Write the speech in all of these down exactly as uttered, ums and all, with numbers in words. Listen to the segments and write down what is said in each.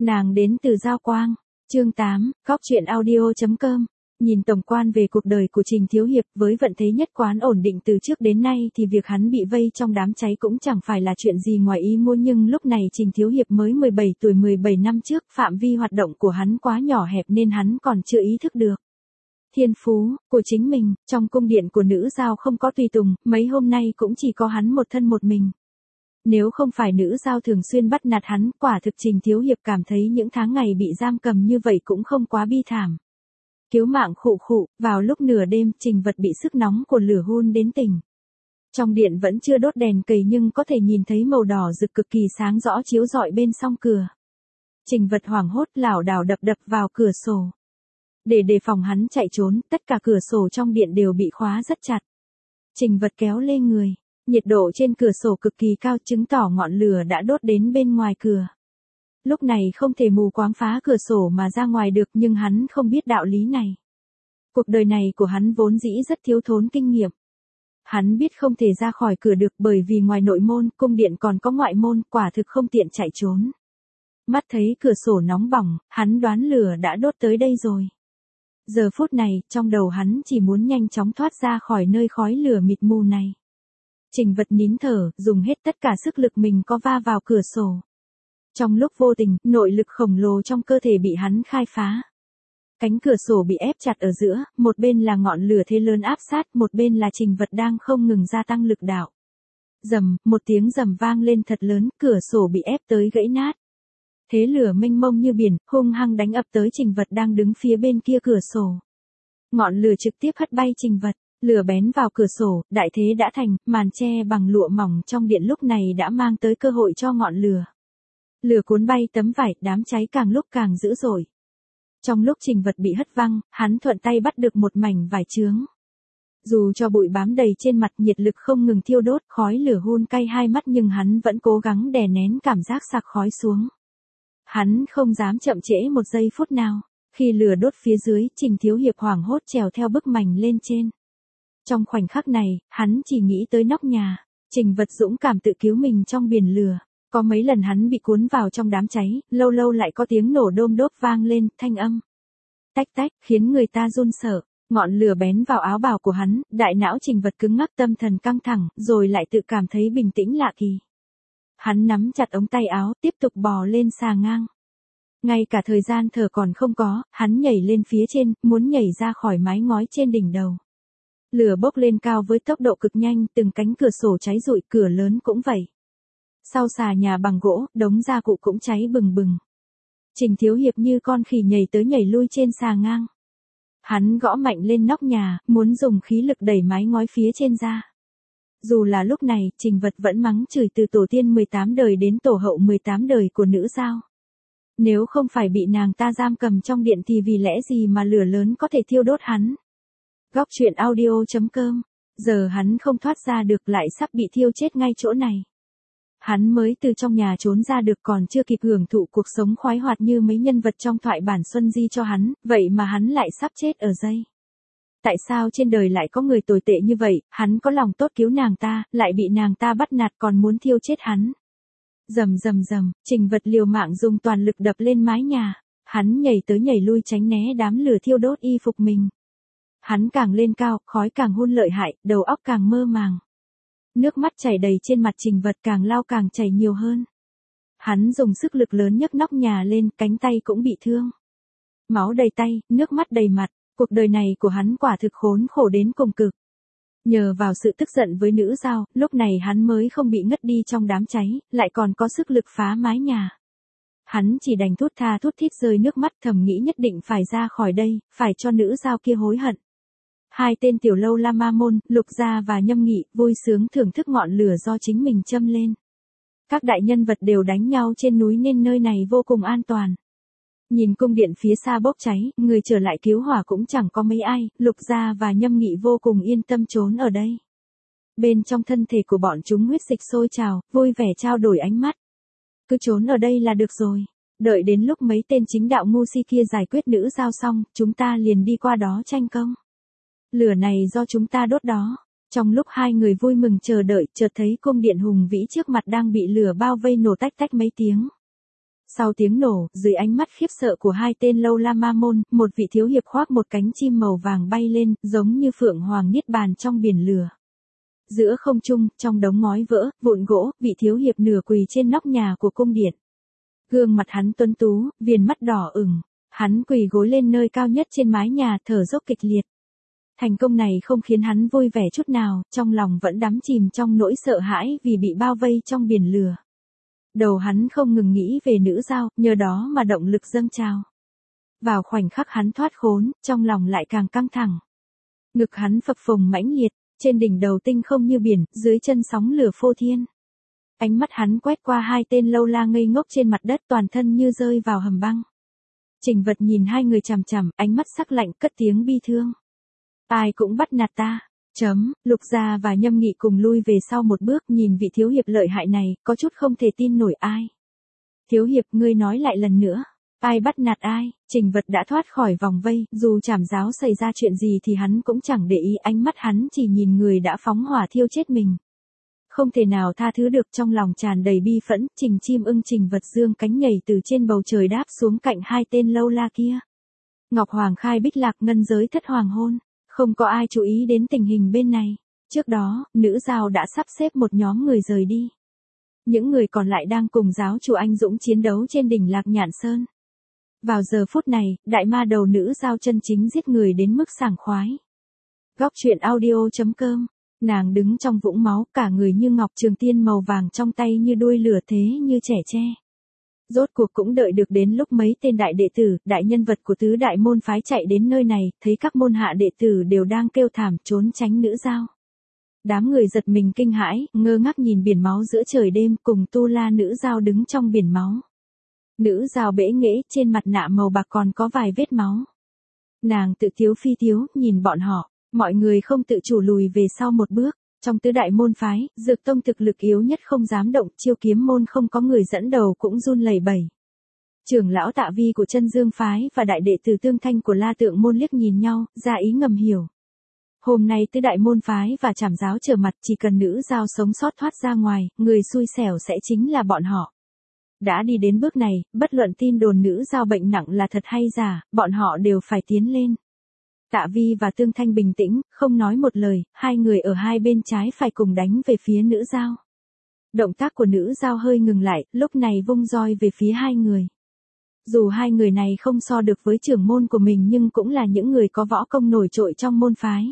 Nàng đến từ Giao Quang. Chương tám, góc truyện audio chấm com. Nhìn tổng quan về cuộc đời của Trình Thiếu Hiệp, với vận thế nhất quán ổn định từ trước đến nay thì việc hắn bị vây trong đám cháy cũng chẳng phải là chuyện gì ngoài ý muốn, nhưng lúc này Trình Thiếu Hiệp mới mười bảy tuổi, mười bảy năm trước, phạm vi hoạt động của hắn quá nhỏ hẹp nên hắn còn chưa ý thức được thiên phú của chính mình. Trong cung điện của nữ giao không có tùy tùng, mấy hôm nay cũng chỉ có hắn một thân một mình. Nếu không phải nữ giao thường xuyên bắt nạt hắn, quả thực Trình Thiếu Hiệp cảm thấy những tháng ngày bị giam cầm như vậy cũng không quá bi thảm. Cứu mạng khụ khụ, vào lúc nửa đêm, Trình Vật bị sức nóng của lửa hun đến tỉnh. Trong điện vẫn chưa đốt đèn cầy nhưng có thể nhìn thấy màu đỏ rực cực kỳ sáng rõ chiếu rọi bên song cửa. Trình Vật hoảng hốt lảo đảo đập đập vào cửa sổ. Để đề phòng hắn chạy trốn, tất cả cửa sổ trong điện đều bị khóa rất chặt. Trình Vật kéo lê người. Nhiệt độ trên cửa sổ cực kỳ cao, chứng tỏ ngọn lửa đã đốt đến bên ngoài cửa. Lúc này không thể mù quáng phá cửa sổ mà ra ngoài được, nhưng hắn không biết đạo lý này. Cuộc đời này của hắn vốn dĩ rất thiếu thốn kinh nghiệm. Hắn biết không thể ra khỏi cửa được bởi vì ngoài nội môn, cung điện còn có ngoại môn, quả thực không tiện chạy trốn. Mắt thấy cửa sổ nóng bỏng, hắn đoán lửa đã đốt tới đây rồi. Giờ phút này, trong đầu hắn chỉ muốn nhanh chóng thoát ra khỏi nơi khói lửa mịt mù này. Trình Vật nín thở, dùng hết tất cả sức lực mình có va vào cửa sổ. Trong lúc vô tình, nội lực khổng lồ trong cơ thể bị hắn khai phá. Cánh cửa sổ bị ép chặt ở giữa, một bên là ngọn lửa thế lớn áp sát, một bên là Trình Vật đang không ngừng gia tăng lực đạo. Rầm, một tiếng rầm vang lên thật lớn, cửa sổ bị ép tới gãy nát. Thế lửa mênh mông như biển, hung hăng đánh ập tới Trình Vật đang đứng phía bên kia cửa sổ. Ngọn lửa trực tiếp hất bay Trình Vật. Lửa bén vào cửa sổ, đại thế đã thành, màn che bằng lụa mỏng trong điện lúc này đã mang tới cơ hội cho ngọn lửa. Lửa cuốn bay tấm vải, đám cháy càng lúc càng dữ dội. Trong lúc Trình Vật bị hất văng, hắn thuận tay bắt được một mảnh vải chướng. Dù cho bụi bám đầy trên mặt, nhiệt lực không ngừng thiêu đốt, khói lửa hun cay hai mắt nhưng hắn vẫn cố gắng đè nén cảm giác sặc khói xuống. Hắn không dám chậm trễ một giây phút nào. Khi lửa đốt phía dưới, Trình Thiếu Hiệp hoảng hốt trèo theo bức mành lên trên. Trong khoảnh khắc này, hắn chỉ nghĩ tới nóc nhà. Trình Vật dũng cảm tự cứu mình trong biển lửa. Có mấy lần hắn bị cuốn vào trong đám cháy, lâu lâu lại có tiếng nổ đôm đốp vang lên, thanh âm tách tách, khiến người ta run sợ. Ngọn lửa bén vào áo bào của hắn, đại não Trình Vật cứng ngắc, tâm thần căng thẳng, rồi lại tự cảm thấy bình tĩnh lạ kỳ. Hắn nắm chặt ống tay áo, tiếp tục bò lên xà ngang. Ngay cả thời gian thở còn không có, hắn nhảy lên phía trên, muốn nhảy ra khỏi mái ngói trên đỉnh đầu. Lửa bốc lên cao với tốc độ cực nhanh, từng cánh cửa sổ cháy rụi, cửa lớn cũng vậy. Sau xà nhà bằng gỗ, đống gia cụ cũng cháy bừng bừng. Trình Thiếu Hiệp như con khỉ nhảy tới nhảy lui trên xà ngang. Hắn gõ mạnh lên nóc nhà, muốn dùng khí lực đẩy mái ngói phía trên ra. Dù là lúc này, Trình Vật vẫn mắng chửi từ tổ tiên mười tám đời đến tổ hậu mười tám đời của nữ giao. Nếu không phải bị nàng ta giam cầm trong điện thì vì lẽ gì mà lửa lớn có thể thiêu đốt hắn. Góc truyện audio chấm com. Giờ hắn không thoát ra được, lại sắp bị thiêu chết ngay chỗ này. Hắn mới từ trong nhà trốn ra được, còn chưa kịp hưởng thụ cuộc sống khoái hoạt như mấy nhân vật trong thoại bản Xuân Di cho hắn, vậy mà hắn lại sắp chết ở đây. Tại sao trên đời lại có người tồi tệ như vậy, hắn có lòng tốt cứu nàng ta, lại bị nàng ta bắt nạt còn muốn thiêu chết hắn. Rầm rầm rầm, Trình Vật liều mạng dùng toàn lực đập lên mái nhà. Hắn nhảy tới nhảy lui tránh né đám lửa thiêu đốt y phục mình. Hắn càng lên cao, khói càng hun lợi hại, đầu óc càng mơ màng. Nước mắt chảy đầy trên mặt Trình Vật, càng lao càng chảy nhiều hơn. Hắn dùng sức lực lớn nhấc nóc nhà lên, cánh tay cũng bị thương. Máu đầy tay, nước mắt đầy mặt, cuộc đời này của hắn quả thực khốn khổ đến cùng cực. Nhờ vào sự tức giận với nữ giao, lúc này hắn mới không bị ngất đi trong đám cháy, lại còn có sức lực phá mái nhà. Hắn chỉ đành thút tha thút thít rơi nước mắt, thầm nghĩ nhất định phải ra khỏi đây, phải cho nữ giao kia hối hận. Hai tên tiểu lâu La Ma Môn, Lục Gia và Nhâm Nghị, vui sướng thưởng thức ngọn lửa do chính mình châm lên. Các đại nhân vật đều đánh nhau trên núi nên nơi này vô cùng an toàn. Nhìn cung điện phía xa bốc cháy, người trở lại cứu hỏa cũng chẳng có mấy ai, Lục Gia và Nhâm Nghị vô cùng yên tâm trốn ở đây. Bên trong thân thể của bọn chúng huyết dịch sôi trào, vui vẻ trao đổi ánh mắt. Cứ trốn ở đây là được rồi. Đợi đến lúc mấy tên chính đạo ngu si kia giải quyết nữ giao xong, chúng ta liền đi qua đó tranh công. Lửa này do chúng ta đốt đó. Trong lúc hai người vui mừng chờ đợi, chợt thấy cung điện hùng vĩ trước mặt đang bị lửa bao vây nổ tách tách mấy tiếng. Sau tiếng nổ, dưới ánh mắt khiếp sợ của hai tên lâu la ma môn, một vị thiếu hiệp khoác một cánh chim màu vàng bay lên, giống như phượng hoàng niết bàn trong biển lửa. Giữa không trung, trong đống ngói vỡ, vụn gỗ, vị thiếu hiệp nửa quỳ trên nóc nhà của cung điện. Gương mặt hắn tuấn tú, viền mắt đỏ ửng, hắn quỳ gối lên nơi cao nhất trên mái nhà, thở dốc kịch liệt. Thành công này không khiến hắn vui vẻ chút nào, trong lòng vẫn đắm chìm trong nỗi sợ hãi vì bị bao vây trong biển lửa. Đầu hắn không ngừng nghĩ về nữ dao, nhờ đó mà động lực dâng trào. Vào khoảnh khắc hắn thoát khốn, trong lòng lại càng căng thẳng. Ngực hắn phập phồng mãnh liệt, trên đỉnh đầu tinh không như biển, dưới chân sóng lửa phô thiên. Ánh mắt hắn quét qua hai tên lâu la ngây ngốc trên mặt đất, toàn thân như rơi vào hầm băng. Trình Vật nhìn hai người chằm chằm, ánh mắt sắc lạnh, cất tiếng bi thương. Ai cũng bắt nạt ta. Chấm, Lục Gia và Nhâm Nghị cùng lui về sau một bước, nhìn vị thiếu hiệp lợi hại này, có chút không thể tin nổi. Ai? Thiếu hiệp, ngươi nói lại lần nữa. Ai bắt nạt ai? Trình Vật đã thoát khỏi vòng vây, dù Trảm Giáo xảy ra chuyện gì thì hắn cũng chẳng để ý, ánh mắt hắn chỉ nhìn người đã phóng hỏa thiêu chết mình. Không thể nào tha thứ được, trong lòng tràn đầy bi phẫn, Trình Chim Ưng Trình Vật dương cánh nhảy từ trên bầu trời đáp xuống cạnh hai tên lâu la kia. Ngọc Hoàng khai bích lạc, ngân giới thất hoàng hôn. Không có ai chú ý đến tình hình bên này. Trước đó, nữ dao đã sắp xếp một nhóm người rời đi. Những người còn lại đang cùng giáo chủ anh dũng chiến đấu trên đỉnh Lạc Nhạn Sơn. Vào giờ phút này, đại ma đầu nữ dao chân chính giết người đến mức sảng khoái. Góc truyện audio chấm com. Nàng đứng trong vũng máu, cả người như ngọc, trường tiên màu vàng trong tay như đuôi lửa, thế như trẻ tre. Rốt cuộc cũng đợi được đến lúc mấy tên đại đệ tử, đại nhân vật của tứ đại môn phái chạy đến nơi này, thấy các môn hạ đệ tử đều đang kêu thảm trốn tránh nữ dao. Đám người giật mình kinh hãi, ngơ ngác nhìn biển máu giữa trời đêm, cùng tu la nữ dao đứng trong biển máu. Nữ dao bẽ nghễ, trên mặt nạ màu bạc còn có vài vết máu. Nàng tự tiếu phi tiếu, nhìn bọn họ, mọi người không tự chủ lùi về sau một bước. Trong tứ đại môn phái, Dược Tông thực lực yếu nhất không dám động, Chiêu Kiếm môn không có người dẫn đầu cũng run lẩy bẩy. Trưởng lão Tạ Vi của Chân Dương phái và đại đệ tử Tương Thanh của La Tượng môn liếc nhìn nhau, ra ý ngầm hiểu. Hôm nay tứ đại môn phái và Trảm Giáo trở mặt, chỉ cần nữ dao sống sót thoát ra ngoài, người xui xẻo sẽ chính là bọn họ. Đã đi đến bước này, bất luận tin đồn nữ dao bệnh nặng là thật hay giả, bọn họ đều phải tiến lên. Tạ Vi và Tương Thanh bình tĩnh, không nói một lời, hai người ở hai bên trái phải cùng đánh về phía nữ dao. Động tác của nữ dao hơi ngừng lại, lúc này vung roi về phía hai người. Dù hai người này không so được với trưởng môn của mình nhưng cũng là những người có võ công nổi trội trong môn phái.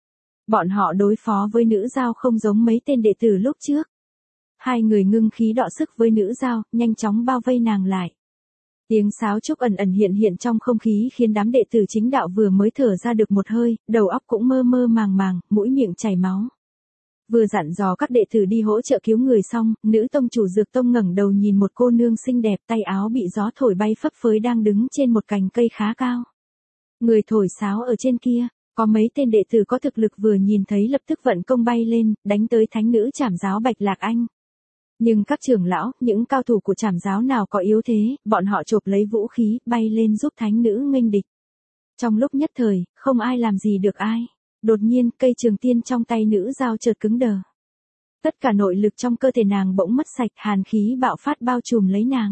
Bọn họ đối phó với nữ dao không giống mấy tên đệ tử lúc trước. Hai người ngưng khí đọ sức với nữ dao, nhanh chóng bao vây nàng lại. Tiếng sáo trúc ẩn ẩn hiện hiện trong không khí khiến đám đệ tử chính đạo vừa mới thở ra được một hơi, đầu óc cũng mơ mơ màng màng, mũi miệng chảy máu. Vừa dặn dò các đệ tử đi hỗ trợ cứu người xong, nữ tông chủ Dược Tông ngẩng đầu nhìn một cô nương xinh đẹp, tay áo bị gió thổi bay phấp phới đang đứng trên một cành cây khá cao. Người thổi sáo ở trên kia, có mấy tên đệ tử có thực lực vừa nhìn thấy lập tức vận công bay lên, đánh tới thánh nữ Trảm Giáo Bạch Lạc Anh. Nhưng các trưởng lão, những cao thủ của Trảm Giáo nào có yếu thế, bọn họ chộp lấy vũ khí, bay lên giúp thánh nữ nghênh địch. Trong lúc nhất thời, không ai làm gì được ai. Đột nhiên, cây trường tiên trong tay nữ dao chợt cứng đờ. Tất cả nội lực trong cơ thể nàng bỗng mất sạch, hàn khí bạo phát bao trùm lấy nàng.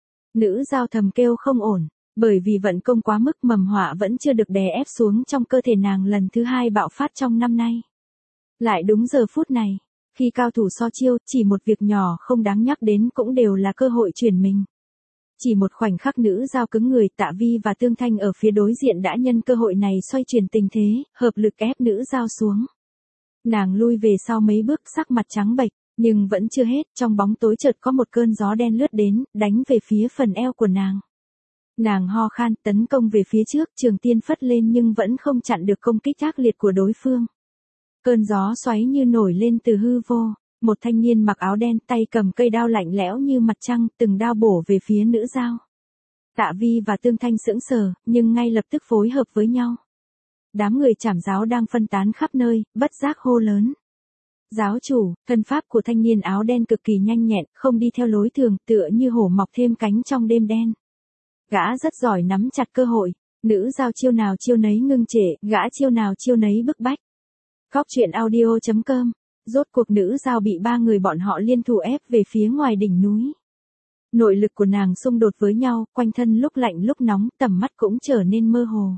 Nữ dao thầm kêu không ổn, bởi vì vận công quá mức, mầm họa vẫn chưa được đè ép xuống trong cơ thể nàng lần thứ hai bạo phát trong năm nay. Lại đúng giờ phút này, khi cao thủ so chiêu, chỉ một việc nhỏ không đáng nhắc đến cũng đều là cơ hội chuyển mình. Chỉ một khoảnh khắc nữ dao cứng người, Tạ Vi và Tương Thanh ở phía đối diện đã nhân cơ hội này xoay chuyển tình thế, hợp lực ép nữ dao xuống. Nàng lui về sau mấy bước, sắc mặt trắng bệch, nhưng vẫn chưa hết, trong bóng tối chợt có một cơn gió đen lướt đến, đánh về phía phần eo của nàng. Nàng ho khan, tấn công về phía trước, trường tiên phất lên nhưng vẫn không chặn được công kích ác liệt của đối phương. Cơn gió xoáy như nổi lên từ hư vô, một thanh niên mặc áo đen, tay cầm cây đao lạnh lẽo như mặt trăng, từng đao bổ về phía nữ dao. Tạ Vi và Tương Thanh sững sờ, nhưng ngay lập tức phối hợp với nhau. Đám người Trảm Giáo đang phân tán khắp nơi, bất giác hô lớn. Giáo chủ, thân pháp của thanh niên áo đen cực kỳ nhanh nhẹn, không đi theo lối thường, tựa như hổ mọc thêm cánh trong đêm đen. Gã rất giỏi nắm chặt cơ hội, nữ dao chiêu nào chiêu nấy ngưng trệ, gã chiêu nào chiêu nấy bức bách. Góc truyện audio chấm com. Rốt cuộc nữ dao bị ba người bọn họ liên thủ ép về phía ngoài đỉnh núi. Nội lực của nàng xung đột với nhau, quanh thân lúc lạnh lúc nóng, tầm mắt cũng trở nên mơ hồ.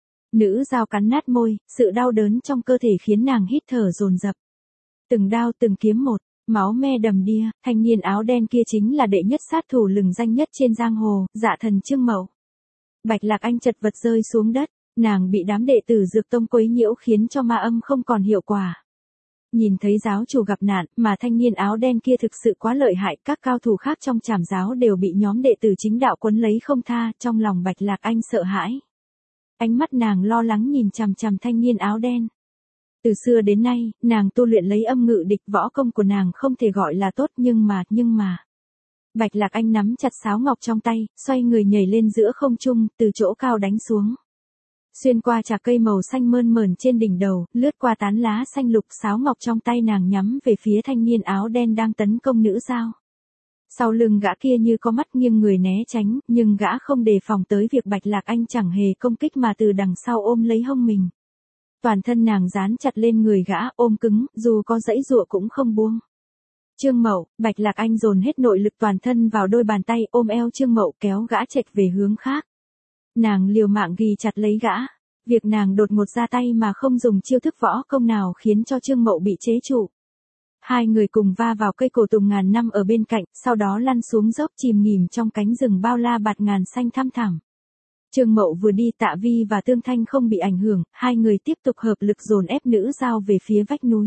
Nữ dao cắn nát môi, sự đau đớn trong cơ thể khiến nàng hít thở dồn dập. Từng đao từng kiếm một, máu me đầm đìa, thanh niên áo đen kia chính là đệ nhất sát thủ lừng danh nhất trên giang hồ, Dạ Thần Trương Mậu. Bạch Lạc Anh chật vật rơi xuống đất, nàng bị đám đệ tử Dược Tông quấy nhiễu khiến cho ma âm không còn hiệu quả. Nhìn thấy giáo chủ gặp nạn, mà thanh niên áo đen kia thực sự quá lợi hại, các cao thủ khác trong trảm giáo đều bị nhóm đệ tử chính đạo quấn lấy không tha, trong lòng Bạch Lạc Anh sợ hãi. Ánh mắt nàng lo lắng nhìn chằm chằm thanh niên áo đen. Từ xưa đến nay, nàng tu luyện lấy âm ngự địch, võ công của nàng không thể gọi là tốt, nhưng mà, nhưng mà. Bạch Lạc Anh nắm chặt sáo ngọc trong tay, xoay người nhảy lên giữa không trung, từ chỗ cao đánh xuống. Xuyên qua trà cây màu xanh mơn mởn trên đỉnh đầu, lướt qua tán lá xanh lục, sáo ngọc trong tay nàng nhắm về phía thanh niên áo đen đang tấn công nữ dao. Sau lưng gã kia như có mắt nghiêng người né tránh, nhưng gã không đề phòng tới việc Bạch Lạc Anh chẳng hề công kích mà từ đằng sau ôm lấy hông mình. Toàn thân nàng dán chặt lên người gã, ôm cứng, dù có giãy giụa cũng không buông. Trương Mậu, Bạch Lạc Anh dồn hết nội lực toàn thân vào đôi bàn tay, ôm eo Trương Mậu kéo gã chệch về hướng khác. Nàng liều mạng ghi chặt lấy gã. Việc nàng đột ngột ra tay mà không dùng chiêu thức võ công nào khiến cho Trương Mậu bị chế trụ. Hai người cùng va vào cây cổ tùng ngàn năm ở bên cạnh, sau đó lăn xuống dốc chìm nghỉm trong cánh rừng bao la bạt ngàn xanh thăm thẳm. Trương Mậu vừa đi, Tạ Vi và Tương Thanh không bị ảnh hưởng, hai người tiếp tục hợp lực dồn ép nữ dao về phía vách núi.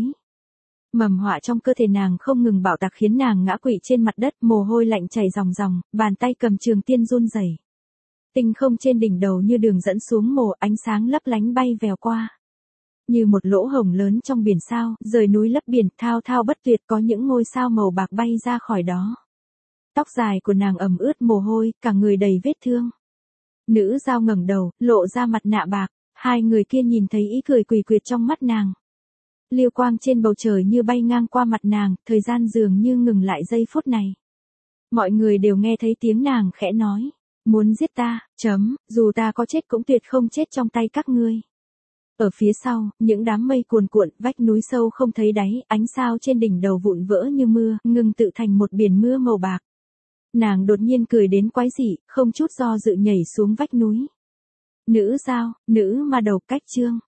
Mầm họa trong cơ thể nàng không ngừng bạo tạc khiến nàng ngã quỵ trên mặt đất, mồ hôi lạnh chảy ròng ròng, bàn tay cầm trường tiên run rẩy. Tinh không trên đỉnh đầu như đường dẫn xuống mồ, ánh sáng lấp lánh bay vèo qua. Như một lỗ hổng lớn trong biển sao, rời núi lấp biển, thao thao bất tuyệt, có những ngôi sao màu bạc bay ra khỏi đó. Tóc dài của nàng ẩm ướt mồ hôi, cả người đầy vết thương. Nữ dao ngẩng đầu, lộ ra mặt nạ bạc, hai người kia nhìn thấy ý cười quỷ quyệt trong mắt nàng. Liêu quang trên bầu trời như bay ngang qua mặt nàng, thời gian dường như ngừng lại giây phút này. Mọi người đều nghe thấy tiếng nàng khẽ nói, muốn giết ta, chấm, dù ta có chết cũng tuyệt không chết trong tay các ngươi. Ở phía sau, những đám mây cuồn cuộn, vách núi sâu không thấy đáy, ánh sao trên đỉnh đầu vụn vỡ như mưa, ngừng tự thành một biển mưa màu bạc. Nàng đột nhiên cười đến quái dị, không chút do dự nhảy xuống vách núi. Nữ dao, nữ ma đầu cách chương.